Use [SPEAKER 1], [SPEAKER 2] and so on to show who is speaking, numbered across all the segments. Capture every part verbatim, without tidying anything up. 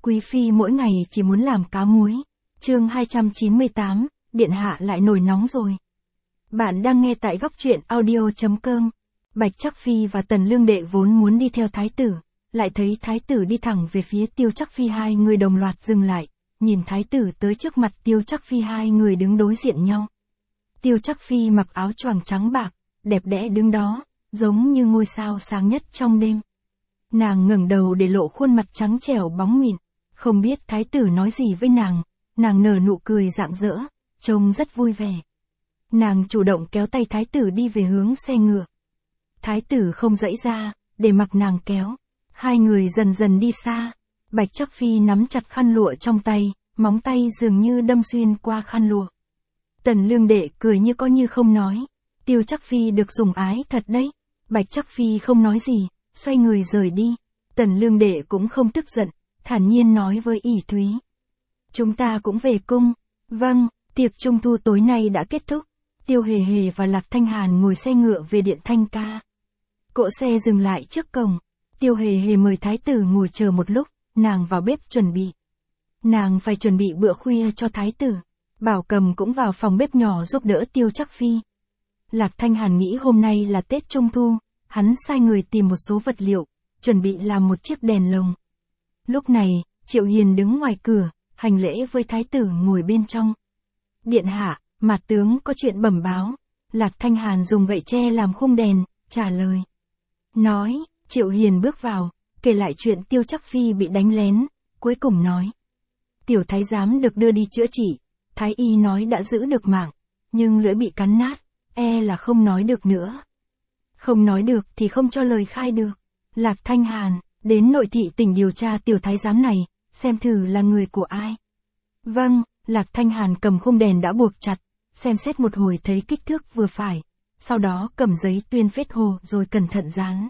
[SPEAKER 1] quý phi mỗi ngày chỉ muốn làm cá muối. Chương hai trăm chín mươi tám, điện hạ lại nổi nóng rồi. Bạn đang nghe tại góc truyện audio chấm com. Bạch Trắc Phi và Tần Lương Đệ vốn muốn đi theo thái tử, lại thấy thái tử đi thẳng về phía Tiêu Trắc Phi, hai người đồng loạt dừng lại, nhìn thái tử tới trước mặt Tiêu Trắc Phi, hai người đứng đối diện nhau. Tiêu Trắc Phi mặc áo choàng trắng bạc, đẹp đẽ đứng đó, giống như ngôi sao sáng nhất trong đêm. Nàng ngẩng đầu để lộ khuôn mặt trắng trẻo bóng mịn, không biết thái tử nói gì với nàng, nàng nở nụ cười rạng rỡ, trông rất vui vẻ. Nàng chủ động kéo tay thái tử đi về hướng xe ngựa. Thái tử không dãy ra, để mặc nàng kéo. Hai người dần dần đi xa. Bạch Trắc Phi nắm chặt khăn lụa trong tay, móng tay dường như đâm xuyên qua khăn lụa. Tần Lương Đệ cười như có như không nói. Tiêu Trắc Phi được sủng ái thật đấy. Bạch Trắc Phi không nói gì, xoay người rời đi. Tần Lương Đệ cũng không tức giận, thản nhiên nói với ỷ Thúy. Chúng ta cũng về cung. Vâng, tiệc trung thu tối nay đã kết thúc. Tiêu Hề Hề và Lạc Thanh Hàn ngồi xe ngựa về điện Thanh Ca. Cỗ xe dừng lại trước cổng. Tiêu Hề Hề mời thái tử ngồi chờ một lúc, nàng vào bếp chuẩn bị. Nàng phải chuẩn bị bữa khuya cho thái tử. Bảo Cầm cũng vào phòng bếp nhỏ giúp đỡ Tiêu Trắc Phi. Lạc Thanh Hàn nghĩ hôm nay là Tết Trung Thu, hắn sai người tìm một số vật liệu, chuẩn bị làm một chiếc đèn lồng. Lúc này, Triệu Hiền đứng ngoài cửa, hành lễ với thái tử ngồi bên trong. Điện hạ, Mạt tướng có chuyện bẩm báo. Lạc Thanh Hàn dùng gậy tre làm khung đèn, trả lời. Nói, Triệu Hiền bước vào, kể lại chuyện Tiêu Trắc Phi bị đánh lén, cuối cùng nói. Tiểu thái giám được đưa đi chữa trị, thái y nói đã giữ được mạng, nhưng lưỡi bị cắn nát, e là không nói được nữa. Không nói được thì không cho lời khai được. Lạc Thanh Hàn, đến nội thị tỉnh điều tra tiểu thái giám này, xem thử là người của ai. Vâng, Lạc Thanh Hàn cầm khung đèn đã buộc chặt, xem xét một hồi thấy kích thước vừa phải, sau đó cầm giấy tuyên phết hồ rồi cẩn thận dán.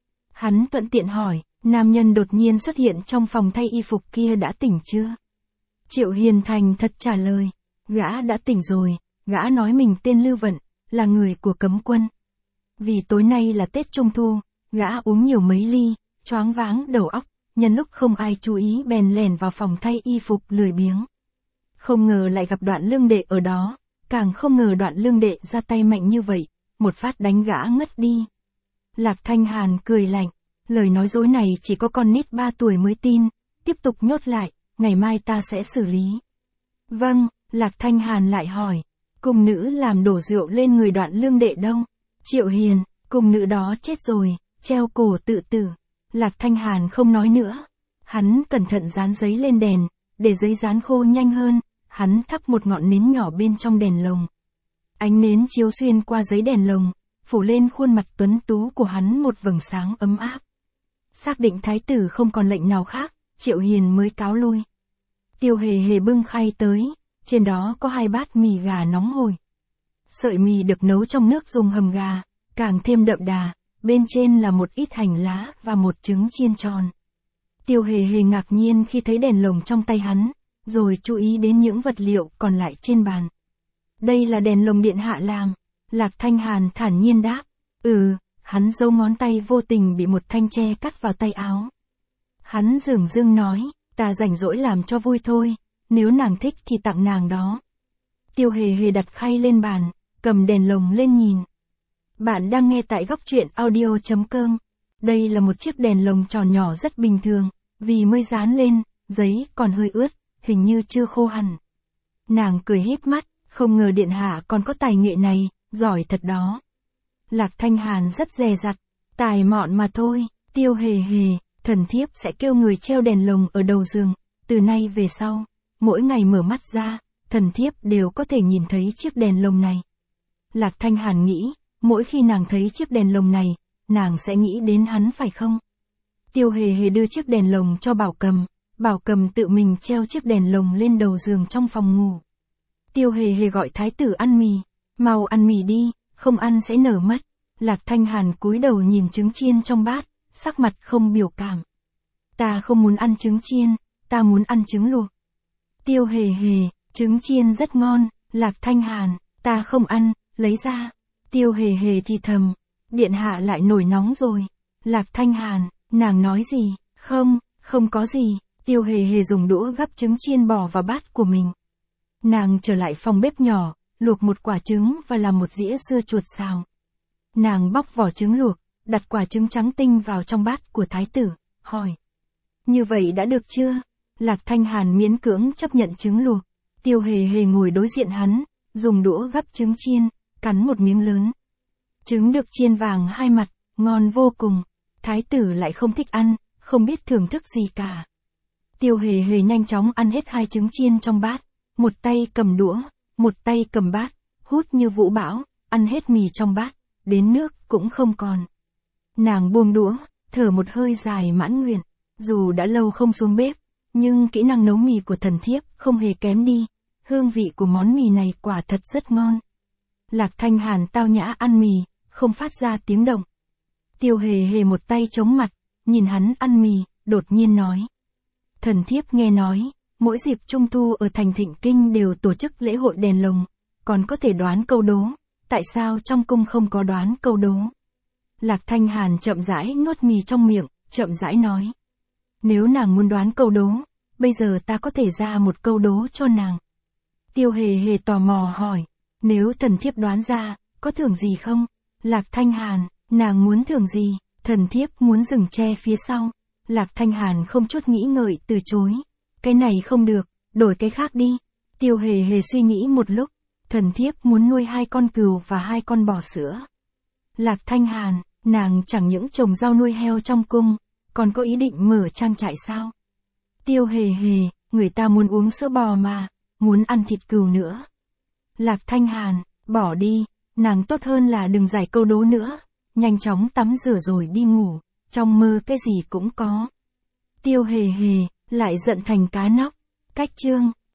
[SPEAKER 1] Hắn thuận tiện hỏi, nam nhân đột nhiên xuất hiện trong phòng thay y phục kia đã tỉnh chưa? Triệu Hiền thành thật trả lời, gã đã tỉnh rồi, gã nói mình tên Lưu Vận, là người của cấm quân. Vì tối nay là Tết Trung Thu, gã uống nhiều mấy ly, choáng váng đầu óc, nhân lúc không ai chú ý bèn lẻn vào phòng thay y phục lười biếng. Không ngờ lại gặp Đoạn Lương Đệ ở đó, càng không ngờ Đoạn Lương Đệ ra tay mạnh như vậy, một phát đánh gã ngất đi. Lạc Thanh Hàn cười lạnh, lời nói dối này chỉ có con nít ba tuổi mới tin, tiếp tục nhốt lại, ngày mai ta sẽ xử lý. Vâng, Lạc Thanh Hàn lại hỏi, cung nữ làm đổ rượu lên người Đoạn Lương Đệ đâu? Triệu Hiền, cung nữ đó chết rồi, treo cổ tự tử. Lạc Thanh Hàn không nói nữa. Hắn cẩn thận dán giấy lên đèn, để giấy dán khô nhanh hơn, hắn thắp một ngọn nến nhỏ bên trong đèn lồng. Ánh nến chiếu xuyên qua giấy đèn lồng, phủ lên khuôn mặt tuấn tú của hắn một vầng sáng ấm áp. Xác định thái tử không còn lệnh nào khác, Triệu Hiền mới cáo lui. Tiêu Hề Hề bưng khay tới, trên đó có hai bát mì gà nóng hổi. Sợi mì được nấu trong nước dùng hầm gà, càng thêm đậm đà, bên trên là một ít hành lá và một trứng chiên tròn. Tiêu Hề Hề ngạc nhiên khi thấy đèn lồng trong tay hắn, rồi chú ý đến những vật liệu còn lại trên bàn. Đây là đèn lồng điện hạ làm. Lạc Thanh Hàn thản nhiên đáp. Ừ, hắn giấu ngón tay vô tình bị một thanh tre cắt vào tay áo. Hắn dửng dưng nói, ta rảnh rỗi làm cho vui thôi, nếu nàng thích thì tặng nàng đó. Tiêu Hề Hề đặt khay lên bàn, cầm đèn lồng lên nhìn. Bạn đang nghe tại góc truyện audio chấm com. Đây là một chiếc đèn lồng tròn nhỏ rất bình thường, vì mới dán lên, giấy còn hơi ướt, hình như chưa khô hẳn. Nàng cười híp mắt, không ngờ điện hạ còn có tài nghệ này, giỏi thật đó. Lạc Thanh Hàn rất dè dặt, tài mọn mà thôi. Tiêu Hề Hề, thần thiếp sẽ kêu người treo đèn lồng ở đầu giường, từ nay về sau, mỗi ngày mở mắt ra, thần thiếp đều có thể nhìn thấy chiếc đèn lồng này. Lạc Thanh Hàn nghĩ, mỗi khi nàng thấy chiếc đèn lồng này, nàng sẽ nghĩ đến hắn phải không? Tiêu Hề Hề đưa chiếc đèn lồng cho Bảo Cầm, Bảo Cầm tự mình treo chiếc đèn lồng lên đầu giường trong phòng ngủ. Tiêu Hề Hề gọi thái tử ăn mì, mau ăn mì đi, không ăn sẽ nở mất. Lạc Thanh Hàn cúi đầu nhìn trứng chiên trong bát, sắc mặt không biểu cảm. Ta không muốn ăn trứng chiên, ta muốn ăn trứng luộc. Tiêu Hề Hề, trứng chiên rất ngon. Lạc Thanh Hàn, ta không ăn, lấy ra. Tiêu Hề Hề thì thầm, điện hạ lại nổi nóng rồi. Lạc Thanh Hàn, nàng nói gì? Không, không có gì. Tiêu Hề Hề dùng đũa gắp trứng chiên bò vào bát của mình. Nàng trở lại phòng bếp nhỏ, luộc một quả trứng và làm một dĩa dưa chuột xào. Nàng bóc vỏ trứng luộc, đặt quả trứng trắng tinh vào trong bát của thái tử, hỏi. Như vậy đã được chưa? Lạc Thanh Hàn miễn cưỡng chấp nhận trứng luộc. Tiêu Hề Hề ngồi đối diện hắn, dùng đũa gắp trứng chiên, cắn một miếng lớn. Trứng được chiên vàng hai mặt, ngon vô cùng. Thái tử lại không thích ăn, không biết thưởng thức gì cả. Tiêu Hề Hề nhanh chóng ăn hết hai trứng chiên trong bát, một tay cầm đũa, một tay cầm bát, hút như vũ bão, ăn hết mì trong bát, đến nước cũng không còn. Nàng buông đũa, thở một hơi dài mãn nguyện, dù đã lâu không xuống bếp, nhưng kỹ năng nấu mì của thần thiếp không hề kém đi, hương vị của món mì này quả thật rất ngon. Lạc Thanh Hàn tao nhã ăn mì, không phát ra tiếng động. Tiêu Hề Hề một tay chống mặt, nhìn hắn ăn mì, đột nhiên nói. Thần thiếp nghe nói, mỗi dịp Trung Thu ở thành Thịnh Kinh đều tổ chức lễ hội đèn lồng, còn có thể đoán câu đố, tại sao trong cung không có đoán câu đố? Lạc Thanh Hàn chậm rãi nuốt mì trong miệng, chậm rãi nói. Nếu nàng muốn đoán câu đố, bây giờ ta có thể ra một câu đố cho nàng. Tiêu Hề Hề tò mò hỏi, nếu thần thiếp đoán ra, có thưởng gì không? Lạc Thanh Hàn, nàng muốn thưởng gì? Thần thiếp muốn rừng tre phía sau. Lạc Thanh Hàn không chút nghĩ ngợi từ chối. Cái này không được, đổi cái khác đi. Tiêu Hề Hề suy nghĩ một lúc, thần thiếp muốn nuôi hai con cừu và hai con bò sữa. Lạc Thanh Hàn, nàng chẳng những trồng rau nuôi heo trong cung, còn có ý định mở trang trại sao? Tiêu Hề Hề, người ta muốn uống sữa bò mà, muốn ăn thịt cừu nữa. Lạc Thanh Hàn, bỏ đi, nàng tốt hơn là đừng giải câu đố nữa, nhanh chóng tắm rửa rồi đi ngủ, trong mơ cái gì cũng có. Tiêu Hề Hề, lại giận thành cá nóc. Cách chương